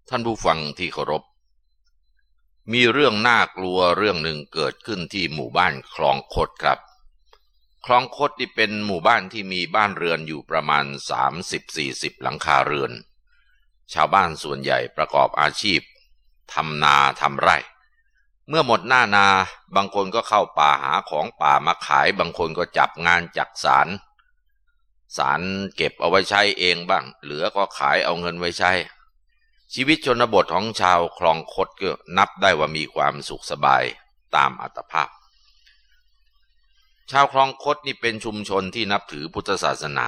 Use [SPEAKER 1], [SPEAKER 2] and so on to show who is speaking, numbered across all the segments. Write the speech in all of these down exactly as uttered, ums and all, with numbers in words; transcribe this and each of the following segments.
[SPEAKER 1] ท่านผู้ฟังที่เคารพมีเรื่องน่ากลัวเรื่องหนึ่งเกิดขึ้นที่หมู่บ้านคลองคดครับคลองคดนี่เป็นหมู่บ้านที่มีบ้านเรือนอยู่ประมาณ สามสิบถึงสี่สิบ หลังคาเรือนชาวบ้านส่วนใหญ่ประกอบอาชีพทำนาทำไร่เมื่อหมดหน้านาบางคนก็เข้าป่าหาของป่ามาขายบางคนก็จับงานจักสารสารเก็บเอาไว้ใช้เองบ้างเหลือก็ขายเอาเงินไว้ใช้ชีวิตชนบทของชาวคลองคดก็นับได้ว่ามีความสุขสบายตามอัตภาพชาวคลองคดนี่เป็นชุมชนที่นับถือพุทธศาสนา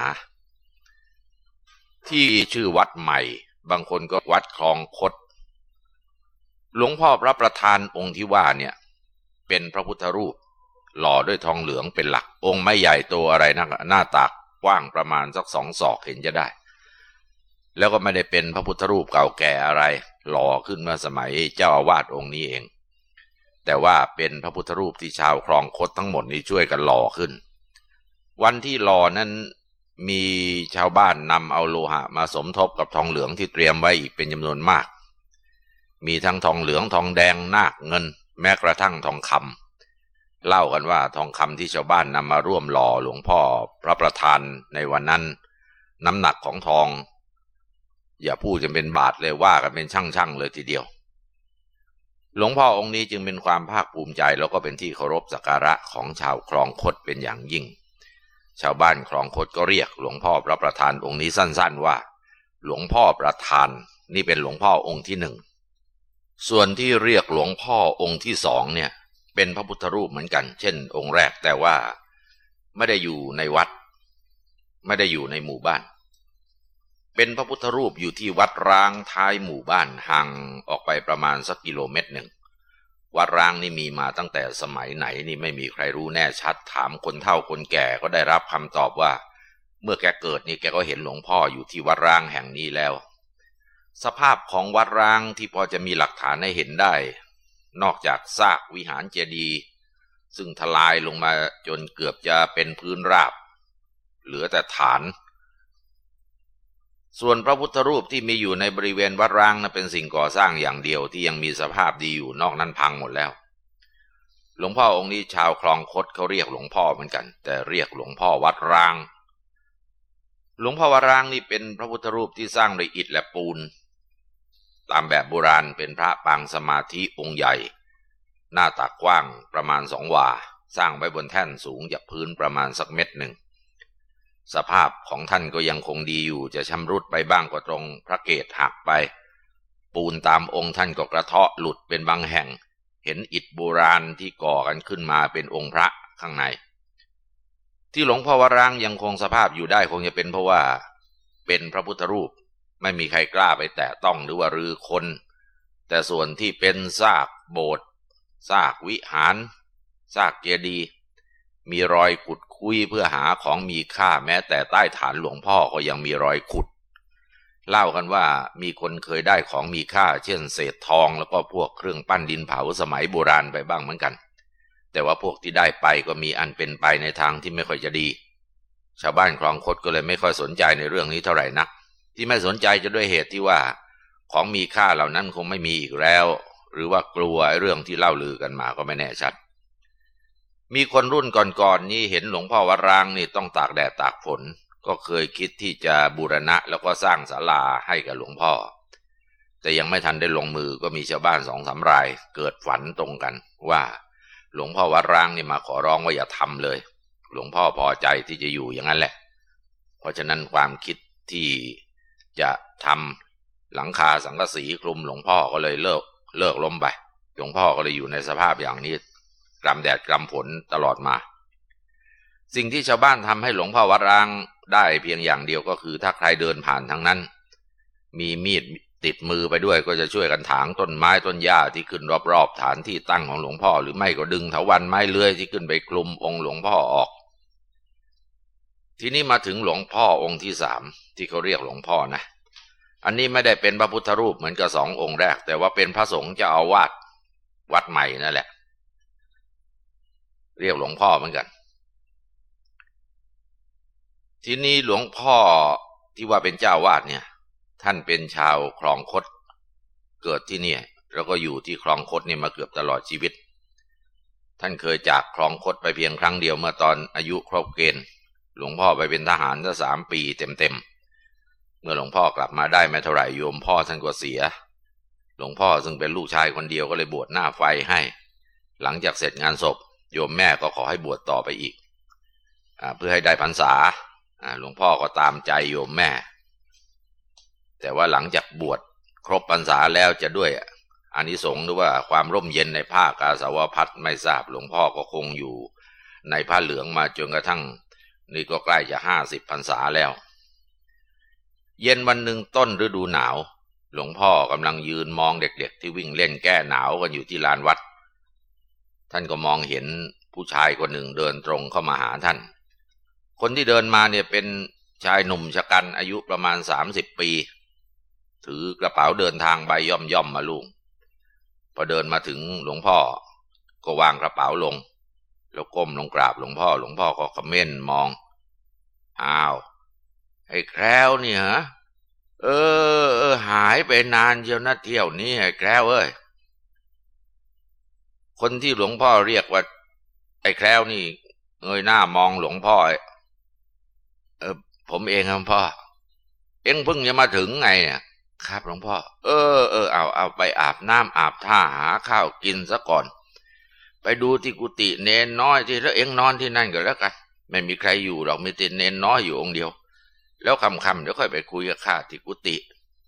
[SPEAKER 1] ที่ชื่อวัดใหม่บางคนก็วัดคลองคดหลวงพ่อพระประธานองค์ที่ว่าเนี่ยเป็นพระพุทธรูปหล่อด้วยทองเหลืองเป็นหลักองค์ไม่ใหญ่โตอะไรนักหน้าตากว้างประมาณสักสองศอกเห็นจะได้แล้วก็ไม่ได้เป็นพระพุทธรูปเก่าแก่อะไรหล่อขึ้นเมื่อสมัยเจ้าอาวาสองค์นี้เองแต่ว่าเป็นพระพุทธรูปที่ชาวคลองคดทั้งหมดนี้ช่วยกันหล่อขึ้นวันที่หล่อนั้นมีชาวบ้านนำเอาโลหะมาสมทบกับทองเหลืองที่เตรียมไว้อีกเป็นจำนวนมากมีทั้งทองเหลืองทองแดงนาคเงินแม้กระทั่งทองคำเล่ากันว่าทองคำที่ชาวบ้านนำมาร่วมหล่อหลวงพ่อพระประธานในวันนั้นน้ำหนักของทองอย่าพูดจะเป็นบาทเลยว่ากันเป็นช่างๆเลยทีเดียวหลวงพ่อองค์นี้จึงเป็นความภาคภูมิใจแล้วก็เป็นที่เคารพสักการะของชาวคลองคดเป็นอย่างยิ่งชาวบ้านคลองคดก็เรียกหลวงพ่อพระประธานองค์นี้สั้นๆว่าหลวงพ่อประธานนี่เป็นหลวงพ่อองค์ที่หนึ่งส่วนที่เรียกหลวงพ่อองค์ที่สองเนี่ยเป็นพระพุทธรูปเหมือนกันเช่นองค์แรกแต่ว่าไม่ได้อยู่ในวัดไม่ได้อยู่ในหมู่บ้านเป็นพระพุทธรูปอยู่ที่วัดร้างท้ายหมู่บ้านห่างออกไปประมาณสักกิโลเมตรหนึ่งวัดร้างนี่มีมาตั้งแต่สมัยไหนนี่ไม่มีใครรู้แน่ชัดถามคนเฒ่าคนแก่ก็ได้รับคำตอบว่าเมื่อแกเกิดนี่แกก็เห็นหลวงพ่ออยู่ที่วัดร้างแห่งนี้แล้วสภาพของวัดร้างที่พอจะมีหลักฐานให้เห็นได้นอกจากซากวิหารเจดีย์ซึ่งทลายลงมาจนเกือบจะเป็นพื้นราบเหลือแต่ฐานส่วนพระพุทธรูปที่มีอยู่ในบริเวณวัดร้างนั้นเป็นสิ่งก่อสร้างอย่างเดียวที่ยังมีสภาพดีอยู่นอกนั้นพังหมดแล้วหลวงพ่อองค์นี้ชาวคลองคดเขาเรียกหลวงพ่อเหมือนกันแต่เรียกหลวงพ่อวัดร้างหลวงพ่อวัดร้างนี่เป็นพระพุทธรูปที่สร้างด้วยอิฐและปูนตามแบบโบราณเป็นพระปางสมาธิองค์ใหญ่หน้าตักกว้างประมาณสองวาสร้างไว้บนแท่นสูงจากพื้นประมาณสักเม็ดหนึ่งสภาพของท่านก็ยังคงดีอยู่จะชำรุดไปบ้างก็ตรงพระเกศหักไปปูนตามองค์ท่านก็กระเทาะหลุดเป็นบางแห่งเห็นอิฐโบราณที่ก่อกันขึ้นมาเป็นองค์พระข้างในที่หลวงพ่อวร้างยังคงสภาพอยู่ได้คงจะเป็นเพราะว่าเป็นพระพุทธรูปไม่มีใครกล้าไปแตะต้องหรือว่ารื้อค้นแต่ส่วนที่เป็นซากโบสถ์ซากวิหารซากเจดีย์มีรอยขุดคุยเพื่อหาของมีค่าแม้แต่ใต้ฐานหลวงพ่อก็ยังมีรอยขุดเล่ากันว่ามีคนเคยได้ของมีค่าเช่นเศษทองแล้วก็พวกเครื่องปั้นดินเผาสมัยโบราณไปบ้างเหมือนกันแต่ว่าพวกที่ได้ไปก็มีอันเป็นไปในทางที่ไม่ค่อยจะดีชาวบ้านคลองคดก็เลยไม่ค่อยสนใจในเรื่องนี้เท่าไหร่นักที่ไม่สนใจจะด้วยเหตุที่ว่าของมีค่าเหล่านั้นคงไม่มีอีกแล้วหรือว่ากลัวเรื่องที่เล่าลือกันมาก็ไม่แน่ชัดมีคนรุ่นก่อนๆ นี้เห็นหลวงพ่อวัดร้างนี่ต้องตากแดดตากฝนก็เคยคิดที่จะบูรณะแล้วก็สร้างศาลาให้กับหลวงพ่อแต่ยังไม่ทันได้ลงมือก็มีชาวบ้านสองสามรายเกิดฝันตรงกันว่าหลวงพ่อวัดร้างนี่มาขอร้องว่าอย่าทำเลยหลวงพ่อพอใจที่จะอยู่อย่างนั้นแหละเพราะฉะนั้นความคิดที่จะทำหลังคาสังกะสีคลุมหลวงพ่อก็เลยเลิกเลิกล้มไปหลวงพ่อก็เลยอยู่ในสภาพอย่างนี้กลำแดดกลำฝนตลอดมาสิ่งที่ชาวบ้านทำให้หลวงพ่อวัดร้างได้เพียงอย่างเดียวก็คือถ้าใครเดินผ่านทางนั้นมีมีดติดมือไปด้วยก็จะช่วยกันถางต้นไม้ต้นหญ้าที่ขึ้นรอบๆฐานที่ตั้งของหลวงพ่อหรือไม่ก็ดึงเถาวัลย์ไม้เลื้อยที่ขึ้นไปคลุมองค์หลวงพ่อออกทีนี้มาถึงหลวงพ่อองค์ที่สามที่เขาเรียกหลวงพ่อนะอันนี้ไม่ได้เป็นพระพุทธรูปเหมือนกับสององค์แรกแต่ว่าเป็นพระสงฆ์เจ้าอาวาสวัดใหม่นั่นแหละเรียกหลวงพ่อเหมือนกันทีนี้หลวงพ่อที่ว่าเป็นเจ้าวาดเนี่ยท่านเป็นชาวคลองคดเกิดที่เนี่ยแล้วก็อยู่ที่คลองคดเนี่ยมาเกือบตลอดชีวิตท่านเคยจากคลองคดไปเพียงครั้งเดียวเมื่อตอนอายุครบเกณฑ์หลวงพ่อไปเป็นทหารตั้งสามปีเต็มๆเมื่อหลวงพ่อกลับมาได้ไม่เท่าไหร่โยมพ่อท่านก็เสียหลวงพ่อซึ่งเป็นลูกชายคนเดียวก็เลยบวชหน้าไฟให้หลังจากเสร็จงานศพโยมแม่ก็ขอให้บวชต่อไปอีกอ่าเพื่อให้ได้พรรษาอ่าหลวงพ่อก็ตามใจโยมแม่แต่ว่าหลังจากบวชครบพรรษาแล้วจะด้วยอานิสงส์หรือว่าความร่มเย็นในผ้ากาสาวพัสไม่ทราบหลวงพ่อก็คงอยู่ในผ้าเหลืองมาจนกระทั่งนี่ก็ใกล้จะห้าสิบพรรษาแล้วเย็นวันหนึ่งต้นฤดูหนาวหลวงพ่อกำลังยืนมองเด็กๆที่วิ่งเล่นแก้หนาวกันอยู่ที่ลานวัดท่านก็มองเห็นผู้ชายคนหนึ่งเดินตรงเข้ามาหาท่านคนที่เดินมาเนี่ยเป็นชายหนุ่มชะกันอายุประมาณสามสิบปีถือกระเป๋าเดินทางใบย่อมย่อมมาลุงพอเดินมาถึงหลวงพ่อก็วางกระเป๋าลงแล้วก้มลงกราบหลวงพ่อหลวงพ่อก็คำเม่นมองอ้าวไอ้แคล้วนี่ฮะเออเออหายไปนานเชียวนะเที่ยวนี้ไอ้แคล้วเอ้ยคนที่หลวงพ่อเรียกว่าไอ้แคล้วนี่เงยหน้ามองหลวงพ่อเออผมเองครับพ่อเอ็งเพิ่งจะมาถึงไงเนี่ยครับหลวงพ่อเออเออเอาเอาไปอาบน้ำอาบท่าหาข้าวกินซะก่อนไปดูที่กุฏิเนนน้อยที่แล้วเอ็งนอนที่นั่นก็แล้วกันไม่มีใครอยู่หรอกมีแต่เนนน้อยอยู่องค์เดียวแล้วค่ำๆเดี๋ยวค่อยไปคุยกับข้าที่กุฏิ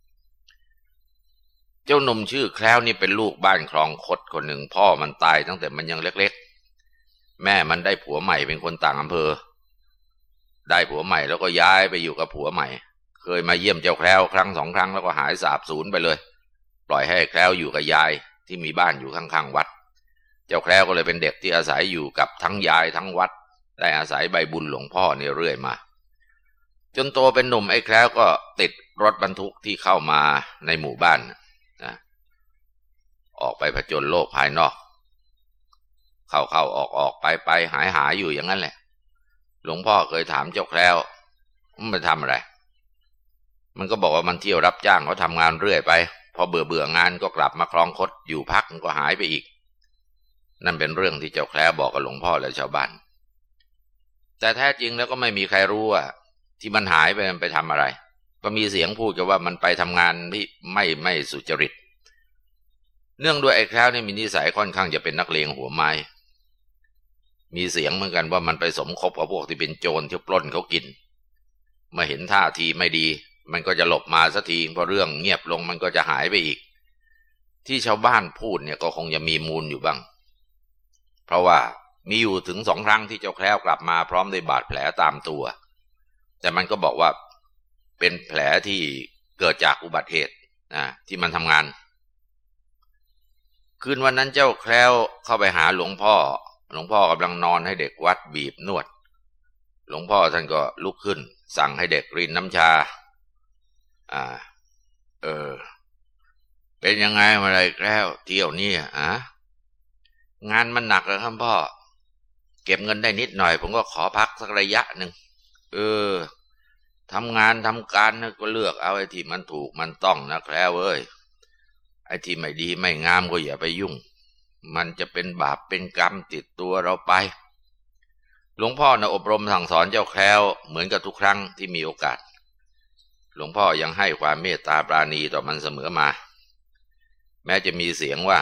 [SPEAKER 1] เจ้าหนุ่มชื่อแคล้วนี่เป็นลูกบ้านคลองคดคนหนึ่งพ่อมันตายตั้งแต่มันยังเล็กๆแม่มันได้ผัวใหม่เป็นคนต่างอำเภอได้ผัวใหม่แล้วก็ย้ายไปอยู่กับผัวใหม่เคยมาเยี่ยมเจ้าแคล้วครั้งสองครั้งแล้วก็หายสาบสูญไปเลยปล่อยให้แคล้วอยู่กับยายที่มีบ้านอยู่ข้างๆวัดเจ้าแคล้วก็เลยเป็นเด็กที่อาศัยอยู่กับทั้งยายทั้งวัดได้อาศัยใบบุญหลวงพ่อเนี่ยเรื่อยมาจนโตเป็นหนุ่มไอ้แคล้วก็ติดรถบรรทุกที่เข้ามาในหมู่บ้านนะออกไปผจญโลกภายนอกเข้าเข้าออกออกไปไปหายหายอยู่อย่างนั้นแหละหลวงพ่อเคยถามเจ้าแคล้วมันไปทำอะไรมันก็บอกว่ามันเที่ยวรับจ้างเขาทำงานเรื่อยไปพอเบื่อเบื่องานก็กลับมาคลองคดอยู่พักมันก็หายไปอีกนั่นเป็นเรื่องที่เจ้าแคล้วบอกกับหลวงพ่อและชาวบ้านแต่แท้จริงแล้วก็ไม่มีใครรู้ว่าที่มันหายไปมันไปทำอะไรก็มีเสียงพูดกันว่ามันไปทำงานที่ไม่ไม่สุจริตเนื่องด้วยไอ้แคล้วนี่มีนิสัยค่อนข้างจะเป็นนักเลงหัวไม้มีเสียงเหมือนกันว่ามันไปสมคบกับพวกที่เป็นโจรที่ปล้นเขากินเมื่อเห็นท่าทีไม่ดีมันก็จะหลบมาสักทีพอเรื่องเงียบลงมันก็จะหายไปอีกที่ชาวบ้านพูดเนี่ยก็คงจะมีมูลอยู่บ้างเพราะว่ามีอยู่ถึงสองครั้งที่เจ้าแคล้วกลับมาพร้อมด้วยบาดแผลตามตัวแต่มันก็บอกว่าเป็นแผลที่เกิดจากอุบัติเหตุนะที่มันทำงานคืนวันนั้นเจ้าแคล้วเข้าไปหาหลวงพ่อหลวงพ่อกำลังนอนให้เด็กวัดบีบนวดหลวงพ่อท่านก็ลุกขึ้นสั่งให้เด็กรินน้ำชาอ่าเออเป็นยังไงมาอะไรแคล้วเที่ยวนี้อ่ะงานมันหนักเลยครับพ่อเก็บเงินได้นิดหน่อยผมก็ขอพักสักระยะหนึ่งเออทำงานทำการก็เลือกเอาไอ้ที่มันถูกมันต้องนะแคล้วเอ้ยไอ้ที่ไม่ดีไม่งามก็อย่าไปยุ่งมันจะเป็นบาปเป็นกรรมติดตัวเราไปหลวงพ่อนะอบรมสั่งสอนเจ้าแคล้วเหมือนกับทุกครั้งที่มีโอกาสหลวงพ่อยังให้ความเมตตาปราณีต่อมันเสมอมาแม้จะมีเสียงว่า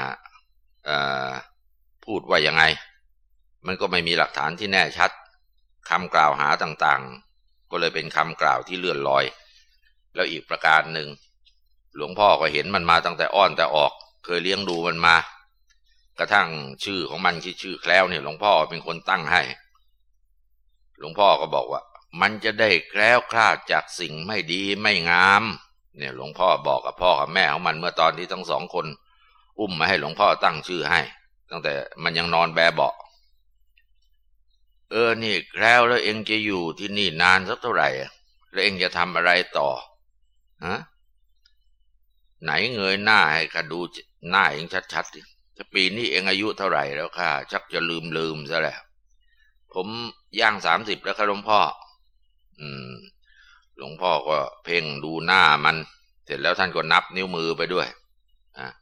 [SPEAKER 1] พูดว่ายังไงมันก็ไม่มีหลักฐานที่แน่ชัดคำกล่าวหาต่างๆก็เลยเป็นคำกล่าวที่เลื่อนลอยแล้วอีกประการหนึ่งหลวงพ่อก็เห็นมันมาตั้งแต่อ้อนแต่ออกเคยเลี้ยงดูมันมากระทั่งชื่อของมันที่ชื่อแคล้วเนี่ยหลวงพ่อเป็นคนตั้งให้หลวงพ่อก็บอกว่ามันจะได้แคล้วคลาดจากสิ่งไม่ดีไม่งามเนี่ยหลวงพ่อบอกกับพ่อกับแม่ของมันเมื่อตอนที่ทั้งสองคนอุ้มมาให้หลวงพ่อตั้งชื่อให้ตั้งแต่มันยังนอนแบเบาะเออนี่แคล้วแล้วเองจะอยู่ที่นี่นานสักเท่าไหร่แล้วเองจะทำอะไรต่อฮะไหนเงยหน้าให้ข้าดูหน้าเองชัดๆดิจะปีนี้เองอายุเท่าไหร่แล้วข้าชักจะลืมลืมซะแล้วผมย่างสามสิบแล้วครับหลวงพ่ออืมหลวงพ่อก็เพ่งดูหน้ามันเสร็จแล้วท่านก็นับนิ้วมือไปด้วยอ่ะ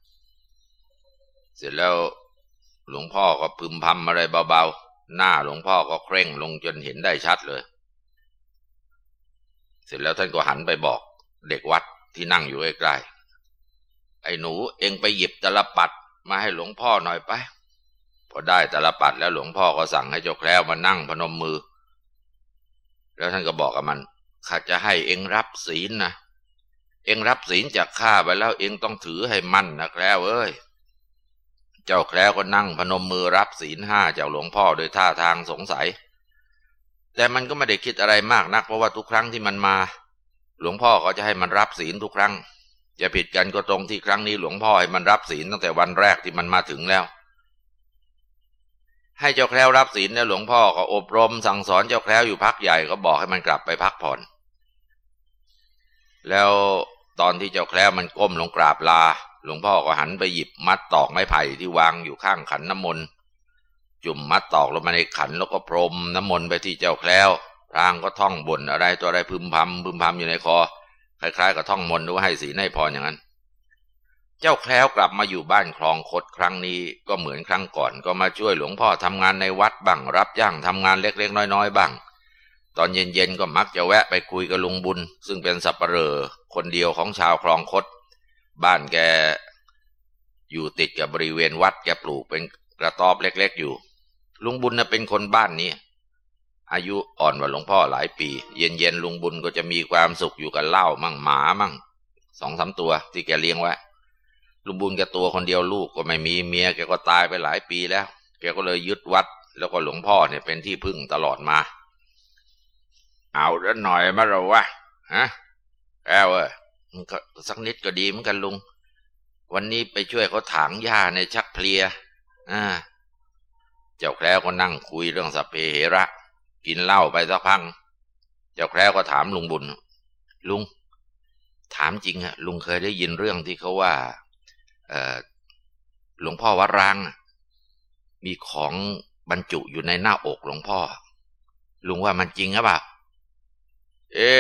[SPEAKER 1] เสร็จแล้วหลวงพ่อก็พึมพำอะไรเบาๆหน้าหลวงพ่อก็เคร่งลงจนเห็นได้ชัดเลยเสร็จแล้วท่านก็หันไปบอกเด็กวัดที่นั่งอยู่ใกล้ๆไอ้หนูเอ็งไปหยิบตลับปัดมาให้หลวงพ่อหน่อยไปพอได้ตลับปัดแล้วหลวงพ่อก็สั่งให้เจ้าแคล้วมานั่งพนมมือแล้วท่านก็บอกกับมันข้าจะให้เอ็งรับศีลนะเอ็งรับศีลจากข้าไปแล้วเอ็งต้องถือให้มั่นนะแคล้วเอ้ยเจ้าแคล้วก็นั่งพนมมือรับศีลห้าจากหลวงพ่อโดยท่าทางสงสัยแต่มันก็ไม่ได้คิดอะไรมากนักเพราะว่าทุกครั้งที่มันมาหลวงพ่อก็จะให้มันรับศีลทุกครั้งจะผิดกันก็ตรงที่ครั้งนี้หลวงพ่อให้มันรับศีลตั้งแต่วันแรกที่มันมาถึงแล้วให้เจ้าแคล้วรับศีลแล้วหลวงพ่อก็อบรมสั่งสอนเจ้าแคล้วอยู่พักใหญ่ก็บอกให้มันกลับไปพักผ่อนแล้วตอนที่เจ้าแคล้วมันก้มลงกราบลาหลวงพ่อก็หันไปหยิบมัดตอกไม้ไผ่ที่วางอยู่ข้างขันน้ำมนต์จุ่มมัดตอกลงมาในขันแล้วก็พรมน้ำมนต์ไปที่เจ้าแคล้วพรางก็ท่องบ่นอะไรตัวอะไรพึมพำพึมพำอยู่ในคอคล้ายๆกับท่องมนต์หรือว่าให้ศีลให้พรอย่างนั้นเจ้าแคล้วกลับมาอยู่บ้านคลองคดครั้งนี้ก็เหมือนครั้งก่อนก็มาช่วยหลวงพ่อทำงานในวัดบ้างรับจ้างทำงานเล็กๆน้อยๆบ้างตอนเย็นๆก็มักจะแวะไปคุยกับลุงบุญซึ่งเป็นสับปะเหร่อคนเดียวของชาวคลองคดบ้านแกอยู่ติดกับบริเวณวัดแกปลูกเป็นกระต๊อบเล็กๆอยู่ลุงบุญน่ะเป็นคนบ้านนี้อายุอ่อนกว่าหลวงพ่อหลายปีเย็นๆลุงบุญก็จะมีความสุขอยู่กับเหล้ามั่งหมามั่งสองสามตัวที่แกเลี้ยงไว้ลุงบุญแกตัวคนเดียวลูกก็ไม่มีเมียแกก็ตายไปหลายปีแล้วแกก็เลยยึดวัดแล้วก็หลวงพ่อเนี่ยเป็นที่พึ่งตลอดมาเอาแล้วหน่อยมาเราวะฮะแก้วเออมันก็สักนิดก็ดีเหมือนกันลุงวันนี้ไปช่วยเขาถางหญ้าในชักเพลียอ่าเจ้าแคล้วก็นั่งคุยเรื่องสัพเพเหระกินเหล้าไปสักพักเจ้าแคล้วก็ถามลุงบุญลุงถามจริงอะลุงเคยได้ยินเรื่องที่เขาว่าเอ่อหลวงพ่อวัดร้างมีของบรรจุอยู่ในหน้าอกหลวงพ่อลุงว่ามันจริงหรือเปล่าเอ๊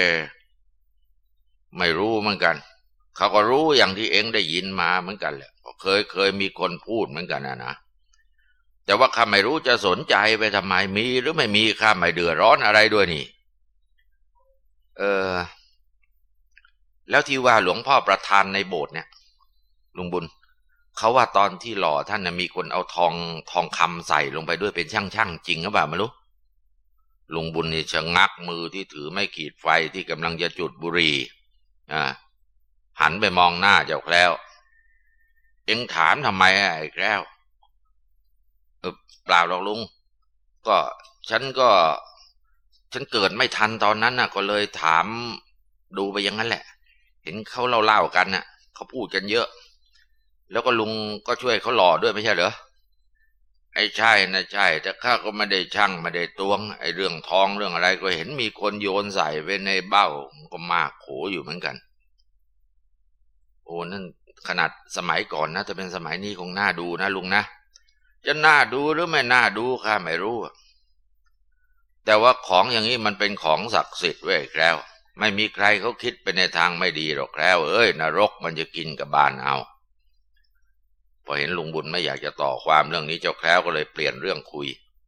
[SPEAKER 1] ไม่รู้เหมือนกันเขาก็รู้อย่างที่เอ็งได้ยินมาเหมือนกันแหละเคยเคยมีคนพูดเหมือนกันนะนะแต่ว่าข้าไม่รู้จะสนใจไปทำไมมีหรือไม่มีข้าไม่เดือดร้อนอะไรด้วยนี่เออแล้วที่ว่าหลวงพ่อประธานในโบสถ์เนี่ยลุงบุญเขาว่าตอนที่หล่อท่านนะมีคนเอาทองทองคำใส่ลงไปด้วยเป็นช่างๆจริงหรือเปล่าไม่รู้ลุงบุญนี่ชะงักมือที่ถือไม่ขีดไฟที่กำลังจะจุดบุหรี่อ่าหันไปมองหน้าเจ้าแคล้วเอ็งถามทำไมไอ้แคล้วเออเปล่าหรอกลุงก็ฉันก็ฉันเกิดไม่ทันตอนนั้นน่ะก็เลยถามดูไปอย่างนั้นแหละเห็นเขาเล่าๆกันน่ะเขาพูดกันเยอะแล้วก็ลุงก็ช่วยเขาหล่อด้วยไม่ใช่เหรอไอ้ใช่นะใช่แต่ข้าก็ไม่ได้ช่างไม่ได้ตวงไอ้เรื่องทองเรื่องอะไรก็เห็นมีคนโยนใส่ไปในเบ้าก็มากโขอยู่เหมือนกันโอ้นั่นขนาดสมัยก่อนนะจะเป็นสมัยนี้คงน่าดูนะลุงนะจะน่าดูหรือไม่น่าดูข้าไม่รู้แต่ว่าของอย่างนี้มันเป็นของศักดิ์สิทธิ์เว้ยแคล้วไม่มีใครเขาคิดไปในทางไม่ดีหรอกแคล้วเอ้ยนรกมันจะกินกับบานเอาพอเห็นลุงบุญไม่อยากจะต่อความเรื่องนี้เจ้าแคล้วก็เลยเปลี่ยนเรื่องคุย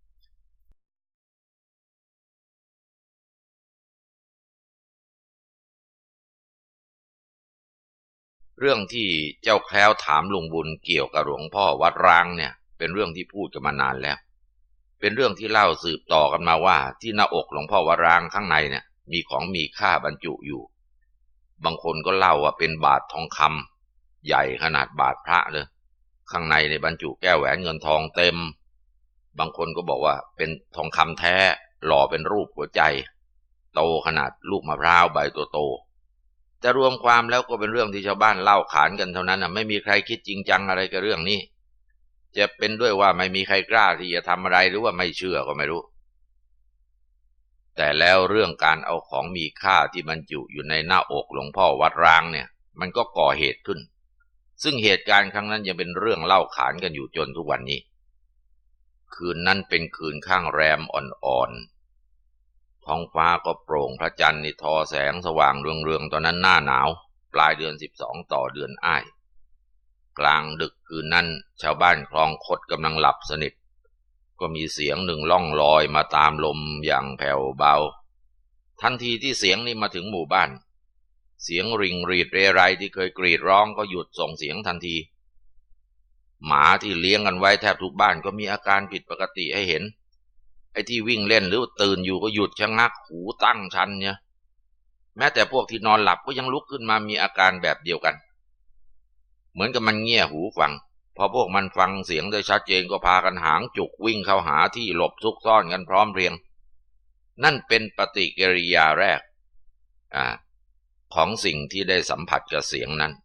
[SPEAKER 1] เรื่องที่เจ้าแคล้วถามลุงบุญเกี่ยวกับหลวงพ่อวัดร้างเนี่ยเป็นเรื่องที่พูดกันมานานแล้วเป็นเรื่องที่เล่าสืบต่อกันมาว่าที่หน้าอกหลวงพ่อวัดร้างข้างในเนี่ยมีของมีค่าบรรจุอยู่บางคนก็เล่าว่าเป็นบาททองคำใหญ่ขนาดบาทพระเลยข้างในในบรรจุแก้วแหวนเงินทองเต็มบางคนก็บอกว่าเป็นทองคำแท้หล่อเป็นรูปหัวใจโตขนาดลูกมะพร้าวใบตัวโตแต่รวมความแล้วก็เป็นเรื่องที่ชาวบ้านเล่าขานกันเท่านั้นนะไม่มีใครคิดจริงจังอะไรกับเรื่องนี้จะเป็นด้วยว่าไม่มีใครกล้าที่จะทำอะไรหรือว่าไม่เชื่อก็ไม่รู้แต่แล้วเรื่องการเอาของมีค่าที่บรรจุอยู่ในหน้าอกหลวงพ่อวัดร้างเนี่ยมันก็ก่อเหตุขึ้นซึ่งเหตุการณ์ครั้งนั้นยังเป็นเรื่องเล่าขานกันอยู่จนทุกวันนี้คืนนั้นเป็นคืนข้างแรมอ่อนๆท้องฟ้าก็โปร่งพระจันทร์นี่ทอแสงสว่างเรืองๆตอนนั้นหน้าหนาวปลายเดือนสิบสองต่อเดือนอ้ายกลางดึกคืนนั้นชาวบ้านคลองคดกำลังหลับสนิทก็มีเสียงหนึ่งล่องลอยมาตามลมอย่างแผ่วเบาทันทีที่เสียงนี้มาถึงหมู่บ้านเสียงริ่งรีดเรไรที่เคยกรีดร้องก็หยุดส่งเสียงทันทีหมาที่เลี้ยงกันไว้แทบทุกบ้านก็มีอาการผิดปกติให้เห็นไอ้ที่วิ่งเล่นหรือตื่นอยู่ก็หยุดชะงักหูตั้งชันเนี่ยแม้แต่พวกที่นอนหลับก็ยังลุกขึ้นมามีอาการแบบเดียวกันเหมือนกับมันเงี่ยหูฟังพอพวกมันฟังเสียงได้ชัดเจนก็พากันหางจุกวิ่งเข้าหาที่หลบซุกซ่อนกันพร้อมเพรียงนั่นเป็นปฏิกิริยาแรกอ่าของสิ่งที่ได้สัมผัสกับเสียงนั้น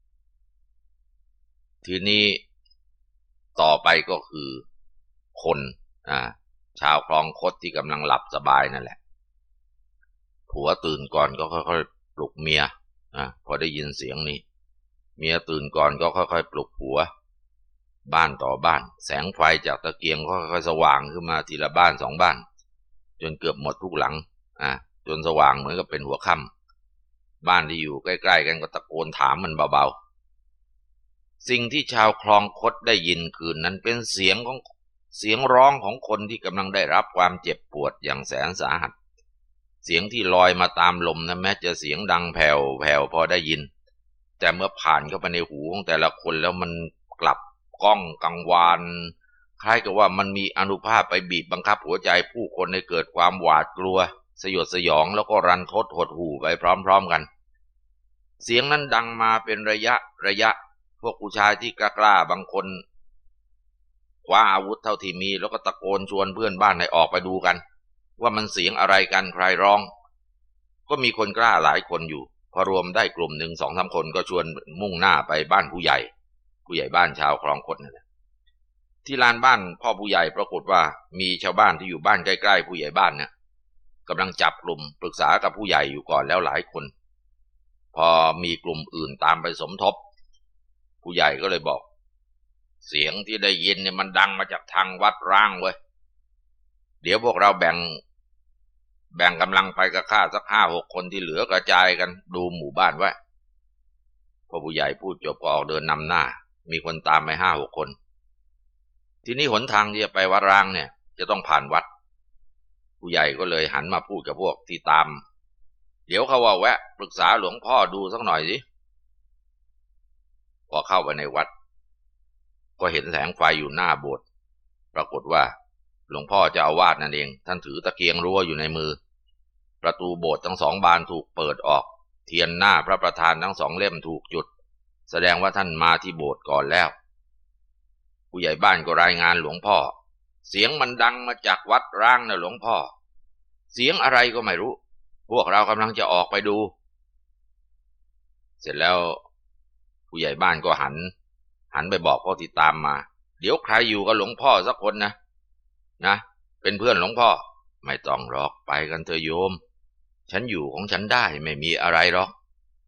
[SPEAKER 1] ทีนี้ต่อไปก็คือคนอ่าชาวคลองคดที่กำลังหลับสบายนั่นแหละผัวตื่นก่อนก็ค่อยๆปลุกเมียอ่าพอได้ยินเสียงนี้เมียตื่นก่อนก็ค่อยๆปลุกผัวบ้านต่อบ้านแสงไฟจากตะเกียงก็ค่อยๆสว่างขึ้นมาทีละบ้านสองบ้านจนเกือบหมดทุกหลังอ่าจนสว่างเหมือนกับเป็นหัวค่ำบ้านที่อยู่ใกล้ๆกันก็ตะโกนถามมันเบาๆสิ่งที่ชาวคลองคดได้ยินคืนนั้นเป็นเสียงของเสียงร้องของคนที่กำลังได้รับความเจ็บปวดอย่างแสนสาหัสเสียงที่ลอยมาตามลมนะแม้จะเสียงดังแผ่วแผ่วพอได้ยินแต่เมื่อผ่านเข้าไปในหูของแต่ละคนแล้วมันกลับก้องกังวานคล้ายกับว่ามันมีอานุภาพไปบีบบังคับหัวใจผู้คนให้เกิดความหวาดกลัวสยดสยองแล้วก็รันทดหดหู่ไปพร้อมๆกันเสียงนั้นดังมาเป็นระยะระยะพวกผู้ชายที่กล้าๆบางคนคว้าอาวุธเท่าที่มีแล้วก็ตะโกนชวนเพื่อนบ้านให้ออกไปดูกันว่ามันเสียงอะไรกันใครร้องก็มีคนกล้าหลายคนอยู่พอรวมได้กลุ่มหนึ่งสองสามคนก็ชวนมุ่งหน้าไปบ้านผู้ใหญ่ผู้ใหญ่บ้านชาวคลองคดนั่นแหละที่ลานบ้านพ่อผู้ใหญ่ปรากฏว่ามีชาวบ้านที่อยู่บ้านใกล้ๆผู้ใหญ่บ้านเนี่ยกำลังจับกลุ่มปรึกษากับผู้ใหญ่อยู่ก่อนแล้วหลายคนพอมีกลุ่มอื่นตามไปสมทบผู้ใหญ่ก็เลยบอกเสียงที่ได้ยินเนี่ยมันดังมาจากทางวัดร้างเว้ยเดี๋ยวพวกเราแบ่งแบ่งกำลังไปกับข้าสักห้าหกคนที่เหลือกระจายกันดูหมู่บ้านไว้พอผู้ใหญ่พูดจบก็ออกเดินนำหน้ามีคนตามไปห้าหกคนทีนี้หนทางที่จะไปวัดร้างเนี่ยจะต้องผ่านวัดผู้ใหญ่ก็เลยหันมาพูดกับพวกที่ตามเดี๋ยวเขาว่าแวะปรึกษาหลวงพ่อดูสักหน่อยสิพอเข้าไปในวัดก็เห็นแสงไฟอยู่หน้าโบสถ์ปรากฏว่าหลวงพ่อเจ้าอาวาสนั่นเองท่านถือตะเกียงรั้วอยู่ในมือประตูโบสถ์ทั้งสองบานถูกเปิดออกเทียนหน้าพระประธานทั้งสองเล่มถูกจุดแสดงว่าท่านมาที่โบสถ์ก่อนแล้วผู้ใหญ่บ้านก็รายงานหลวงพ่อเสียงมันดังมาจากวัดร้างนะหลวงพ่อเสียงอะไรก็ไม่รู้พวกเรากำลังจะออกไปดูเสร็จแล้วผู้ใหญ่บ้านก็หันหันไปบอกพวกที่ตามมาเดี๋ยวใครอยู่กับหลวงพ่อสักคนนะนะเป็นเพื่อนหลวงพ่อไม่ต้องหรอกไปกันเถอะโยมฉันอยู่ของฉันได้ไม่มีอะไรหรอก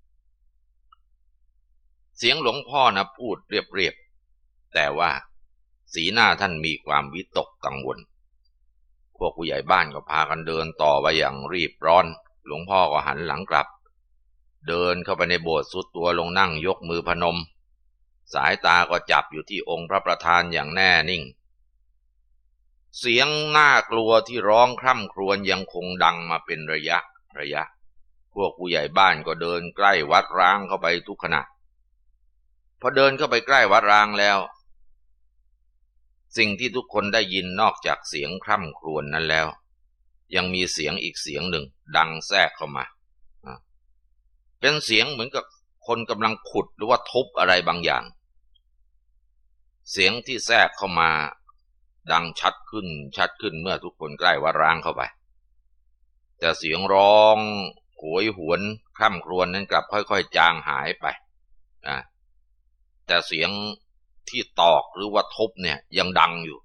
[SPEAKER 1] เสียงหลวงพ่อนะพูดเรียบๆแต่ว่าสีหน้าท่านมีความวิตกกังวลพวกผู้ใหญ่บ้านก็พากันเดินต่อไปอย่างรีบร้อนหลวงพ่อก็หันหลังกลับเดินเข้าไปในโบสถ์สุดตัวลงนั่งยกมือพนมสายตาก็จับอยู่ที่องค์พระประธานอย่างแน่นิ่งเสียงน่ากลัวที่ร้องคร่ำครวญยังคงดังมาเป็นระยะระยะพวกผู้ใหญ่บ้านก็เดินใกล้วัดร้างเข้าไปทุกขณะพอเดินเข้าไปใกล้วัดร้างแล้วสิ่งที่ทุกคนได้ยินนอกจากเสียงคร่ำครวญนั้นแล้วยังมีเสียงอีกเสียงหนึ่งดังแทรกเข้ามาเป็นเสียงเหมือนกับคนกำลังขุดหรือว่าทุบอะไรบางอย่างเสียงที่แทรกเข้ามาดังชัดขึ้นชัดขึ้นเมื่อทุกคนใกล้วัดร้างเข้าไปแต่เสียงร้องโหยหวนคร่ำครวญนั้นกลับค่อยๆจางหายไปนะแต่เสียงที่ตอกหรือว่าทุบเนี่ยยังดังอยู่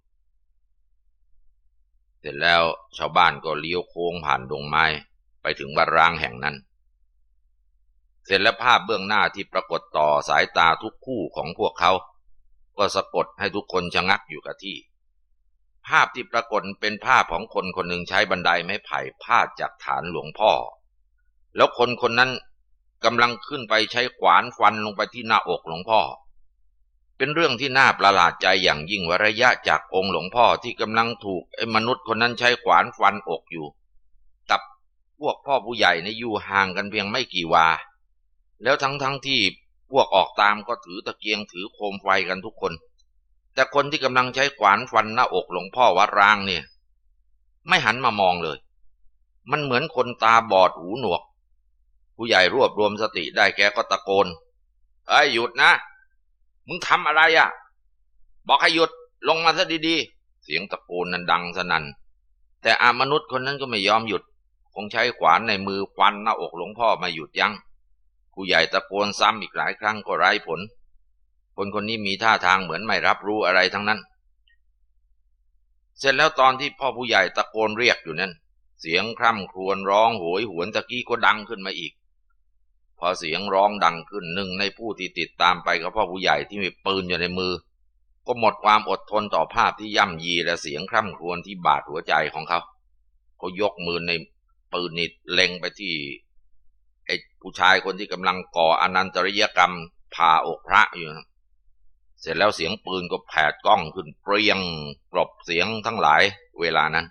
[SPEAKER 1] เสร็จแล้วชาวบ้านก็เลี้ยวโค้งผ่านดงไม้ไปถึงวัดร้างแห่งนั้นเสร็จแล้วภาพเบื้องหน้าที่ปรากฏต่อสายตาทุกคู่ของพวกเขาก็สะกดให้ทุกคนชะงักอยู่กับที่ภาพที่ปรากฏเป็นภาพของคนคนหนึ่งใช้บันไดไม้ไผ่พาดจากฐานหลวงพ่อแล้วคนคนนั้นกำลังขึ้นไปใช้ขวานฟันลงไปที่หน้าอกหลวงพ่อเป็นเรื่องที่น่าประหลาดใจอย่างยิ่งว่าระยะจากองค์หลวงพ่อที่กำลังถูกไอ้มนุษย์คนนั้นใช้ขวานฟันอกอยู่กับพวกพ่อผู้ใหญ่ในอยู่ห่างกันเพียงไม่กี่วาแล้วทั้งทั้งที่พวกออกตามก็ถือตะเกียงถือโคมไฟกันทุกคนแต่คนที่กำลังใช้ขวานฟันหน้าอกหลวงพ่อวัดร้างเนี่ยไม่หันมามองเลยมันเหมือนคนตาบอดหูหนวกผู้ใหญ่รวบรวมสติได้แกก็ตะโกนเอ้ยหยุดนะมึงทำอะไรอ่ะบอกให้หยุดลงมาซะดีๆเสียงตะโกนนั้นดังสนั่นแต่อามนุษย์คนนั้นก็ไม่ยอมหยุดคงใช้ขวานในมือฟันหน้าอกหลวงพ่อไม่หยุดยั้งผู้ใหญ่ตะโกนซ้ำอีกหลายครั้งก็ไร้ผลคนคนนี้มีท่าทางเหมือนไม่รับรู้อะไรทั้งนั้นเสร็จแล้วตอนที่พ่อผู้ใหญ่ตะโกนเรียกอยู่นั้นเสียงคร่ำครวญร้องโหยหวนตะกี้ก็ดังขึ้นมาอีกพอเสียงร้องดังขึ้นหนึ่งในผู้ที่ติดตามไปกับพ่อผู้ใหญ่ที่มีปืนอยู่ในมือก็หมดความอดทนต่อภาพที่ย่ำยีและเสียงคร่ำครวญที่บาดหัวใจของเขาเขายกมือในปืนนิดเล็งไปที่ไอ้ผู้ชายคนที่กำลังก่ออนันตริยกรรมผ่าอกพระอยู่นะเสร็จแล้วเสียงปืนก็แผดก้องขึ้นเปรี้ยงกลบเสียงทั้งหลายเวลานั้น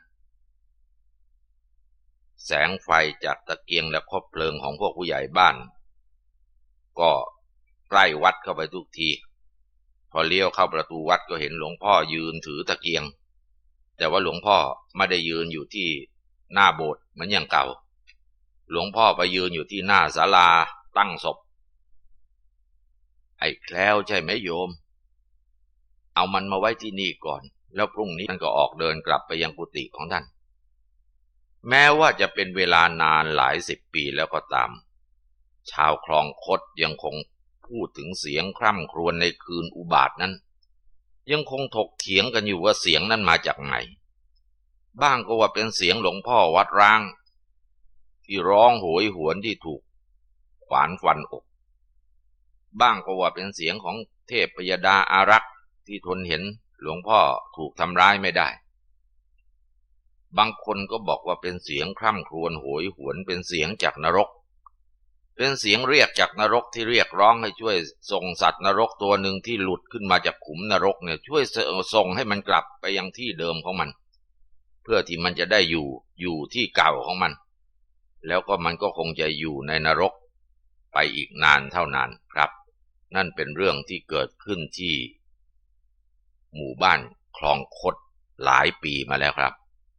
[SPEAKER 1] แสงไฟจากตะเกียงและคบเพลิงของพวกผู้ใหญ่บ้านก็ใกล้วัดเข้าไปทุกทีพอเลี้ยวเข้าประตูวัดก็เห็นหลวงพ่อยืนถือตะเกียงแต่ว่าหลวงพ่อไม่ได้ยืนอยู่ที่หน้าโบสถ์เหมือนอย่างเก่าหลวงพ่อไปยืนอยู่ที่หน้าศาลาตั้งศพไอ้แคล้วใช่ไหมโยมเอามันมาไว้ที่นี่ก่อนแล้วพรุ่งนี้ท่านก็ออกเดินกลับไปยังกุฏิของท่านแม้ว่าจะเป็นเวลานานหลายสิบปีแล้วก็ตามชาวคลองคดยังคงพูดถึงเสียงคร่ำครวญในคืนอุบาทนั้นยังคงถกเถียงกันอยู่ว่าเสียงนั้นมาจากไหนบ้างก็ว่าเป็นเสียงหลวงพ่อวัดร้างที่ร้องโหยหวนที่ถูกขวานฟันอกบ้างก็ว่าเป็นเสียงของเทพพยดาอารักษ์ที่ทนเห็นหลวงพ่อถูกทำร้ายไม่ได้บางคนก็บอกว่าเป็นเสียงคร่ำครวญโหยหวนเป็นเสียงจากนรกเป็นเสียงเรียกจากนรกที่เรียกร้องให้ช่วยส่งสัตว์นรกตัวหนึ่งที่หลุดขึ้นมาจากขุมนรกเนี่ยช่วยส่งให้มันกลับไปยังที่เดิมของมันเพื่อที่มันจะได้อยู่อยู่ที่เก่าของมันแล้วก็มันก็คงจะอยู่ในนรกไปอีกนานเท่านานครับนั่นเป็นเรื่องที่เกิดขึ้นที่หมู่บ้านคลองคดหลายปีมาแล้วครับ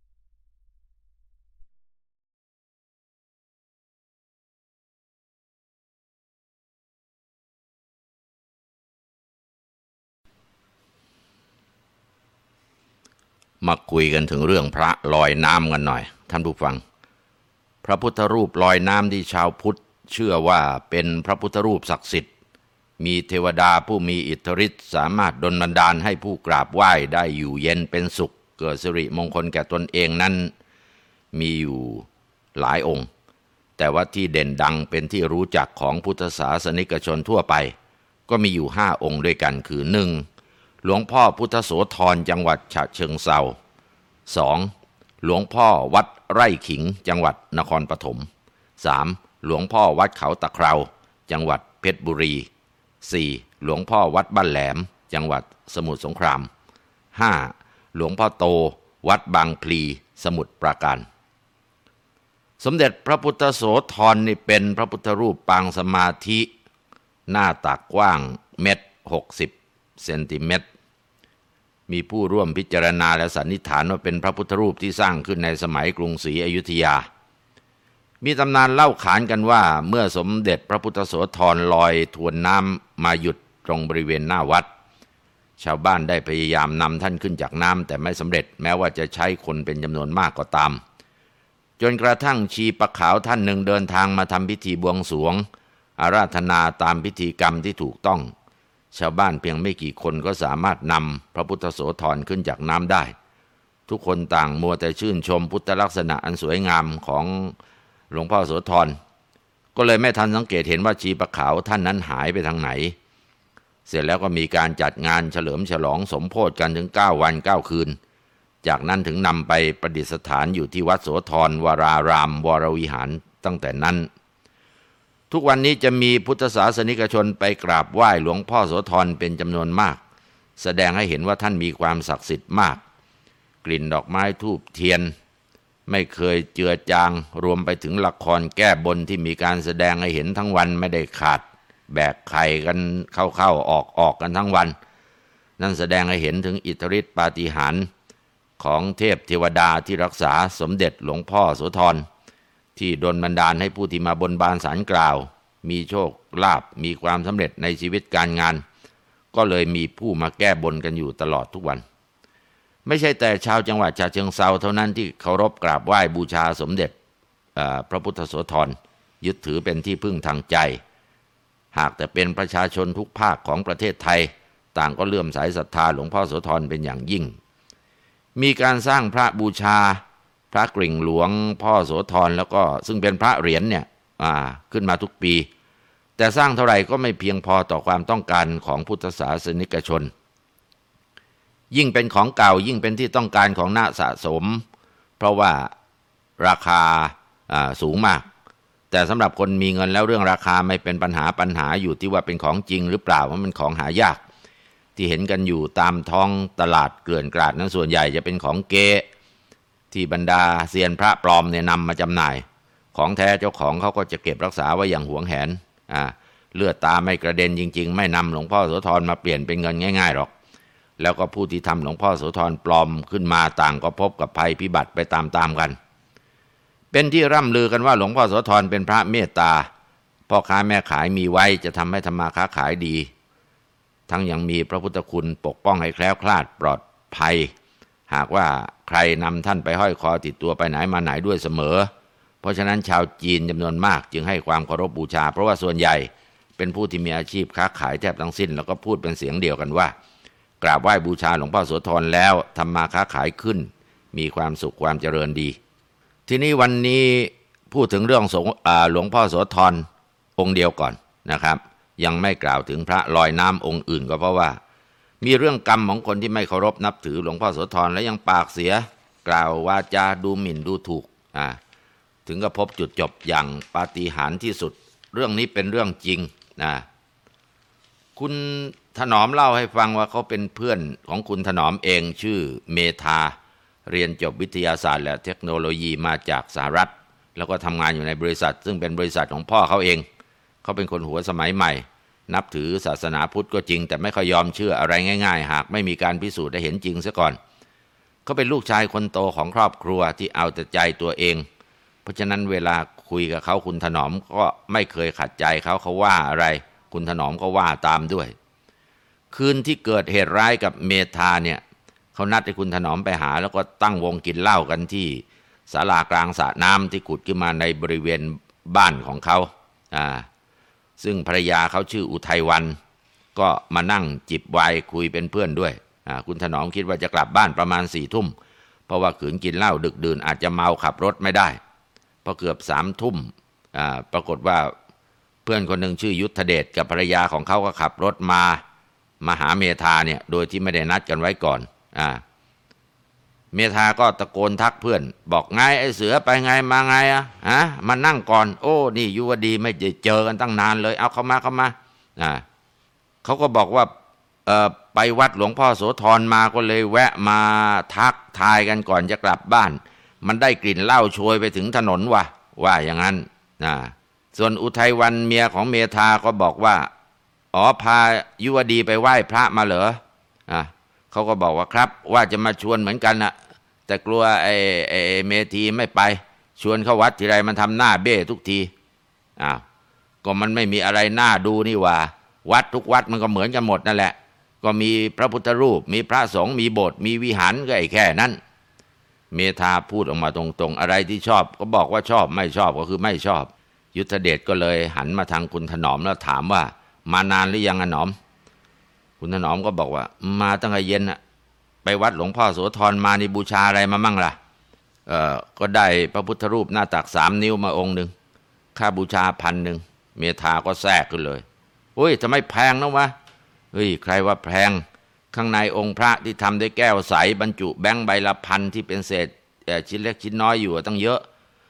[SPEAKER 1] มาคุยกันถึงเรื่องพระลอยน้ำกันหน่อยท่านผู้ฟังพระพุทธรูปลอยน้ำที่ชาวพุทธเชื่อว่าเป็นพระพุทธรูปศักดิ์สิทธิ์มีเทวดาผู้มีอิทธิฤทธิ์สามารถดลบันดาลให้ผู้กราบไหว้ได้อยู่เย็นเป็นสุขเกิดสิริมงคลแก่ตนเองนั้นมีอยู่หลายองค์แต่ว่าที่เด่นดังเป็นที่รู้จักของพุทธศาสนิกชนทั่วไปก็มีอยู่ห้าองค์ด้วยกันคือหนึ่งหลวงพ่อพุทธโสธรจังหวัดฉะเชิงเทรา สอง. หลวงพ่อวัดไร่ขิงจังหวัดนครปฐม สาม. หลวงพ่อวัดเขาตะเคราจังหวัดเพชรบุรี สี่. หลวงพ่อวัดบ้านแหลมจังหวัดสมุทรสงคราม ห้า. หลวงพ่อโตวัดบางพลีสมุทรปราการสมเด็จพระพุทธโสธรนี่เป็นพระพุทธรูปปางสมาธิหน้าตักกว้างเมตรหกสิบเซนติเมตรมีผู้ร่วมพิจารณาและสันนิษฐานว่าเป็นพระพุทธรูปที่สร้างขึ้นในสมัยกรุงศรีอยุธยามีตำนานเล่าขานกันว่าเมื่อสมเด็จพระพุทธโสธรลอยทวนน้ำมาหยุดตรงบริเวณหน้าวัดชาวบ้านได้พยายามนำท่านขึ้นจากน้ำแต่ไม่สำเร็จแม้ว่าจะใช้คนเป็นจำนวนมากก็ตามจนกระทั่งชีปะขาวท่านหนึ่งเดินทางมาทำพิธีบวงสรวงอาราธนาตามพิธีกรรมที่ถูกต้องชาวบ้านเพียงไม่กี่คนก็สามารถนำพระพุทธโสธรขึ้นจากน้ำได้ทุกคนต่างมัวแต่ชื่นชมพุทธลักษณะอันสวยงามของหลวงพ่อโสธรก็เลยไม่ทันสังเกตเห็นว่าชีปะขาวท่านนั้นหายไปทางไหนเสร็จแล้วก็มีการจัดงานเฉลิมฉลองสมโภชกันถึงเก้าวันเก้าคืนจากนั้นถึงนำไปประดิษฐานอยู่ที่วัดโสธรวรารามวรวิหารตั้งแต่นั้นทุกวันนี้จะมีพุทธศาสนิกชนไปกราบไหว้หลวงพ่อโสธรเป็นจำนวนมากแสดงให้เห็นว่าท่านมีความศักดิ์สิทธิ์มากกลิ่นดอกไม้ธูปเทียนไม่เคยเจือจางรวมไปถึงละครแก้บนที่มีการแสดงให้เห็นทั้งวันไม่ได้ขาดแบกไข่กันเข้าๆออกๆกันทั้งวันนั่นแสดงให้เห็นถึงอิทธิฤทธิปาฏิหาริย์ของเทพเทวดาที่รักษาสมเด็จหลวงพ่อโสธรที่ดลบันดาลให้ผู้ที่มาบนบานศาลกล่าวมีโชคลาภมีความสำเร็จในชีวิตการงานก็เลยมีผู้มาแก้บนกันอยู่ตลอดทุกวันไม่ใช่แต่ชาวจังหวัดฉะเชิงเทราเท่านั้นที่เคารพกราบไหว้บูชาสมเด็จพระพุทธโสธรยึดถือเป็นที่พึ่งทางใจหากแต่เป็นประชาชนทุกภาคของประเทศไทยต่างก็เลื่อมใสศรัทธาหลวงพ่อโสธรเป็นอย่างยิ่งมีการสร้างพระบูชาพระกริ่งหลวงพ่อโสธรแล้วก็ซึ่งเป็นพระเหรียญเนี่ยขึ้นมาทุกปีแต่สร้างเท่าไหร่ก็ไม่เพียงพอต่อความต้องการของพุทธศาสนิกชนยิ่งเป็นของเก่ายิ่งเป็นที่ต้องการของนักสะสมเพราะว่าราคาสูงมากแต่สำหรับคนมีเงินแล้วเรื่องราคาไม่เป็นปัญหาปัญหาอยู่ที่ว่าเป็นของจริงหรือเปล่าว่ามันของหายากที่เห็นกันอยู่ตามท้องตลาดเกลื่อนกลาดนั้นส่วนใหญ่จะเป็นของเก๊ที่บรรดาเซียนพระปลอมเนี่ยนำมาจำหน่ายของแท้เจ้าของเขาก็จะเก็บรักษาไว้อย่างหวงแหนอ่าเลือดตาไม่กระเด็นจริงๆไม่นำหลวงพ่อโสธรมาเปลี่ยนเป็นเงินง่ายๆหรอกแล้วก็ผู้ที่ทำหลวงพ่อโสธรปลอมขึ้นมาต่างก็พบกับภัยพิบัติไปตามๆกันเป็นที่ร่ำลือกันว่าหลวงพ่อโสธรเป็นพระเมตตาพ่อค้าแม่ขายมีไว้จะทำให้ทำมาค้าขายดีทั้งยังมีพระพุทธคุณปกป้องให้แคล้วคลาดปลอดภัยหากว่าใครนำท่านไปห้อยคอติดตัวไปไหนมาไหนด้วยเสมอเพราะฉะนั้นชาวจีนจำนวนมากจึงให้ความเคารพบูชาเพราะว่าส่วนใหญ่เป็นผู้ที่มีอาชีพค้าขายแทบทั้งสิ้นแล้วก็พูดเป็นเสียงเดียวกันว่ากราบไหว้บูชาหลวงพ่อโสธรแล้วทำมาค้าขายขึ้นมีความสุขความเจริญดีทีนี้วันนี้พูดถึงเรื่องหลวงพ่อโสธรองค์เดียวก่อนนะครับยังไม่กล่าวถึงพระลอยน้ำองค์อื่นก็เพราะว่ามีเรื่องกรรมของคนที่ไม่เคารพนับถือหลวงพ่อโสธรและยังปากเสียกล่าววาจาดูหมิ่นดูถูกอ่าถึงกับพบจุดจบอย่างปาฏิหาริย์ที่สุดเรื่องนี้เป็นเรื่องจริงนะคุณถนอมเล่าให้ฟังว่าเขาเป็นเพื่อนของคุณถนอมเองชื่อเมธาเรียนจบวิทยาศาสตร์และเทคโนโลยีมาจากสหรัฐแล้วก็ทำงานอยู่ในบริษัทซึ่งเป็นบริษัทของพ่อเขาเองเขาเป็นคนหัวสมัยใหม่นับถือศาสนาพุทธก็จริงแต่ไม่ค่อยยอมเชื่ออะไรง่ายๆหากไม่มีการพิสูจน์ได้เห็นจริงซะก่อนเขาเป็นลูกชายคนโตของครอบครัวที่เอาแต่ใจตัวเองเพราะฉะนั้นเวลาคุยกับเขาคุณถนอมก็ไม่เคยขัดใจเขาเขาว่าอะไรคุณถนอมก็ว่าตามด้วยคืนที่เกิดเหตุร้ายกับเมธาเนี่ยเขานัดให้คุณถนอมไปหาแล้วก็ตั้งวงกินเหล้ากันที่ศาลากลางสระน้ำที่ขุดขึ้นมาในบริเวณบ้านของเขาอ่าซึ่งภรรยาเขาชื่ออุทัยวันก็มานั่งจิบไวน์คุยเป็นเพื่อนด้วยอ่าคุณถนอมคิดว่าจะกลับบ้านประมาณสี่ทุ่มเพราะว่าขืนกินเหล้าดึกดื่นอาจจะเมาขับรถไม่ได้พอเกือบสามทุ่มอ่าปรากฏว่าเพื่อนคนหนึ่งชื่อยุทธเดชกับภรรยาของเขาก็ขับรถมามาหาเมธาเนี่ยโดยที่ไม่ได้นัดกันไว้ก่อนอ่าเมธาก็ตะโกนทักเพื่อนบอกไงไอ้เสือไปไงมาไงอะฮะมานั่งก่อนโอ้นี่ยุวดีไม่ได้เจอกันตั้งนานเลยเอาเข้ามาเข้ามาอ่าเขาก็บอกว่าเอ่อไปวัดหลวงพ่อโสธรมาก็เลยแวะมาทักทายกันก่อนจะกลับบ้านมันได้กลิ่นเหล้าโชยไปถึงถนนว่ะว่าอย่างนั้นนะส่วนอุทัยวันเมียของเมธาก็บอกว่าอ๋อพายุวดีไปไหว้พระมาเหรออ่ะเขาก็บอกว่าครับว่าจะมาชวนเหมือนกันนะแต่กลัวไอ้ไอ้เมธีไม่ไปชวนเข้าวัดทีไรมันทำหน้าเบ้ทุกทีอ้าวก็มันไม่มีอะไรน่าดูนี่ว่าวัดทุกวัดมันก็เหมือนกันหมดนั่นแหละก็มีพระพุทธรูปมีพระสงฆ์มีโบสถ์มีวิหารก็ไอ้แค่นั้นเมธาพูดออกมาตรงๆอะไรที่ชอบก็บอกว่าชอบไม่ชอบก็คือไม่ชอบยุทธเดชก็เลยหันมาทางคุณถนอมแล้วถามว่ามานานหรือยังอะหนอมคุณถนอมก็บอกว่ามาตั้งแต่เย็นอะไปวัดหลวงพ่อโสธรมานี่บูชาอะไรมามั่งล่ะเออก็ได้พระพุทธรูปหน้าตักสามนิ้วมาองค์หนึ่งค่าบูชาพันหนึ่งเมธาก็แทรกขึ้นเลยโอ้ยทำไมแพงนะวะเฮ้ยใครว่าแพงข้างในองค์พระที่ทำด้วยแก้วใสบรรจุแบงค์ใบละพันที่เป็นเศษชิ้นเล็กชิ้นน้อยอยู่ตั้งเยอะ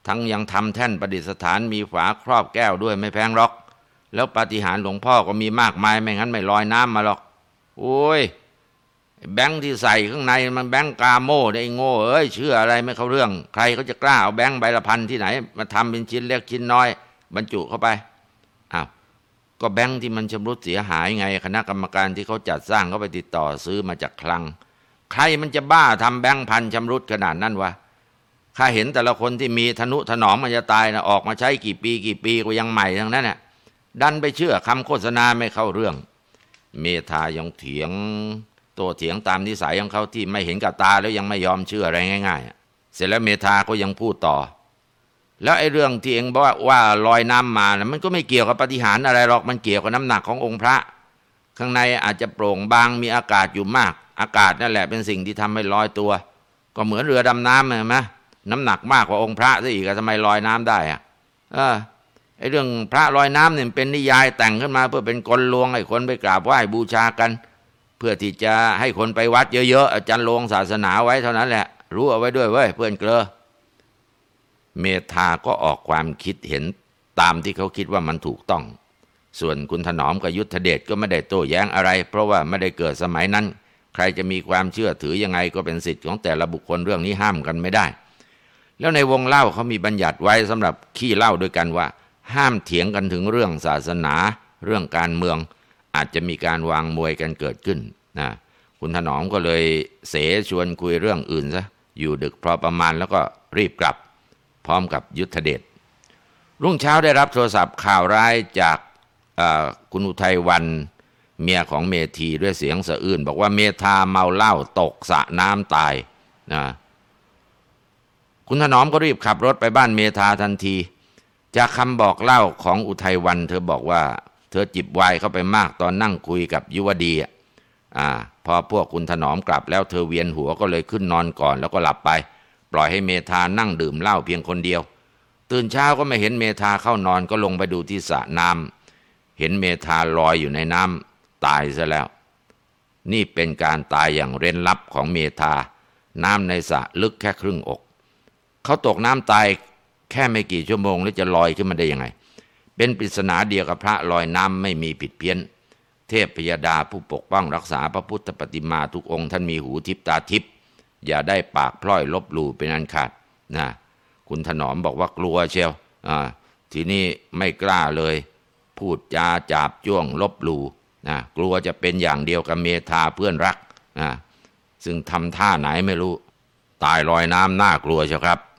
[SPEAKER 1] ทั้งยังทำแท่นประดิษฐานมีฝาครอบแก้วด้วยไม่แพงหรอกแล้วปาฏิหาริย์หลวงพ่อก็มีมากมายไม่งั้นไม่ลอยน้ำมาหรอกโอ้ยแบงค์ที่ใส่ข้างในมันแบงค์กาโม่ได้โง่เอ้ยเชื่ออะไรไม่เข้าเรื่องใครเขาจะกล้าเอาแบงค์ใบละพันที่ไหนมาทำเป็นชิ้นเล็กชิ้นน้อยบรรจุเข้าไปอ้าวก็แบงค์ที่มันชำรุดเสียหายไงคณะกรรมการที่เขาจัดสร้างเขาไปติดต่อซื้อมาจากคลังใครมันจะบ้าทำแบงค์พันชำรุดขนาดนั้นวะข้าเห็นแต่ละคนที่มีทนุถนอมมันจะตายนะออกมาใช้กี่ปีกี่ปีก็ยังใหม่ทั้งนั้นน่ะดันไปเชื่อคำโฆษณาไม่เข้าเรื่องเมธายังเถียงโต้เถียงตามนิสัยของเขาที่ไม่เห็นกับตาแล้วยังไม่ยอมเชื่ออะไรง่ายๆเสร็จแล้วเมธาก็ยังพูดต่อแล้วไอ้เรื่องที่เองบอกว่าว่าลอยน้ำมานะมันก็ไม่เกี่ยวกับปาฏิหาริย์อะไรหรอกมันเกี่ยวกับน้ำหนักขององค์พระข้างในอาจจะโปร่งบางมีอากาศอยู่มากอากาศนั่นแหละเป็นสิ่งที่ทำให้ลอยตัวก็เหมือนเรือดำน้ำเห็นไหมน้ำหนักมากกว่าองค์พระซะอีกทำไมลอยน้ำได้อะเออไอ้เรื่องพระลอยน้ำเนี่ยเป็นนิยายแต่งขึ้นมาเพื่อเป็นกลลวงให้คนไปกราบไหว้บูชากันเพื่อที่จะให้คนไปวัดเยอะๆอาจารย์ลงศาสนาไว้เท่านั้นแหละรู้เอาไว้ด้วยเว้ยเพื่อนเกลอเมธาก็ออกความคิดเห็นตามที่เขาคิดว่ามันถูกต้องส่วนคุณถนอมกับยุทธเดชก็ไม่ได้โต้แย้งอะไรเพราะว่าไม่ได้เกิดสมัยนั้นใครจะมีความเชื่อถือยังไงก็เป็นสิทธิ์ของแต่ละบุคคลเรื่องนี้ห้ามกันไม่ได้แล้วในวงเล่าเขามีบัญญัติไว้สำหรับขี้เล่าด้วยกันว่าห้ามเถียงกันถึงเรื่องศาสนาเรื่องการเมืองอาจจะมีการวางมวยกันเกิดขึ้นนะคุณถนอมก็เลยเสชวนคุยเรื่องอื่นซะอยู่ดึกพอประมาณแล้วก็รีบกลับพร้อมกับยุทธเดชรุ่งเช้าได้รับโทรศัพท์ข่าวร้ายจากคุณอุทัยวันเมียของเมธีด้วยเสียงสะอื้นบอกว่าเมธาเมาเหล้าตกสระน้ำตายนะคุณถนอมก็รีบขับรถไปบ้านเมธาทันทีจากคำบอกเล่าของอุทัยวันเธอบอกว่าเธอจิบไวน์เข้าไปมากตอนนั่งคุยกับยุวดีอ่าพอพวกคุณถนอมกลับแล้วเธอเวียนหัวก็เลยขึ้นนอนก่อนแล้วก็หลับไปปล่อยให้เมธานั่งดื่มเหล้าเพียงคนเดียวตื่นเช้าก็ไม่เห็นเมธาเข้านอนก็ลงไปดูที่สระน้ำเห็นเมธาลอยอยู่ในน้ำตายซะแล้วนี่เป็นการตายอย่างเร้นลับของเมธาน้ำในสระลึกแค่ครึ่งอกเขาตกน้ำตายแค่ไม่กี่ชั่วโมงแล้วจะลอยขึ้นมาได้ยังไงเป็นปริศนาเดียวกับพระลอยน้ำไม่มีผิดเพี้ยนเทพพยดาผู้ปกป้องรักษาพระพุทธปฏิมาทุกองค์ท่านมีหูทิพตาทิพอย่าได้ปากพล่อยลบหลู่เป็นอันขาดนะคุณถนอมบอกว่ากลัวเชียวอ่าทีนี้ไม่กล้าเลยพูดจาจาบจ้วงลบหลู่นะกลัวจะเป็นอย่างเดียวกับเมธาเพื่อนรักนะซึ่งทำท่าไหนไม่รู้ตายลอยน้ำน่ากลัวเชียวครับ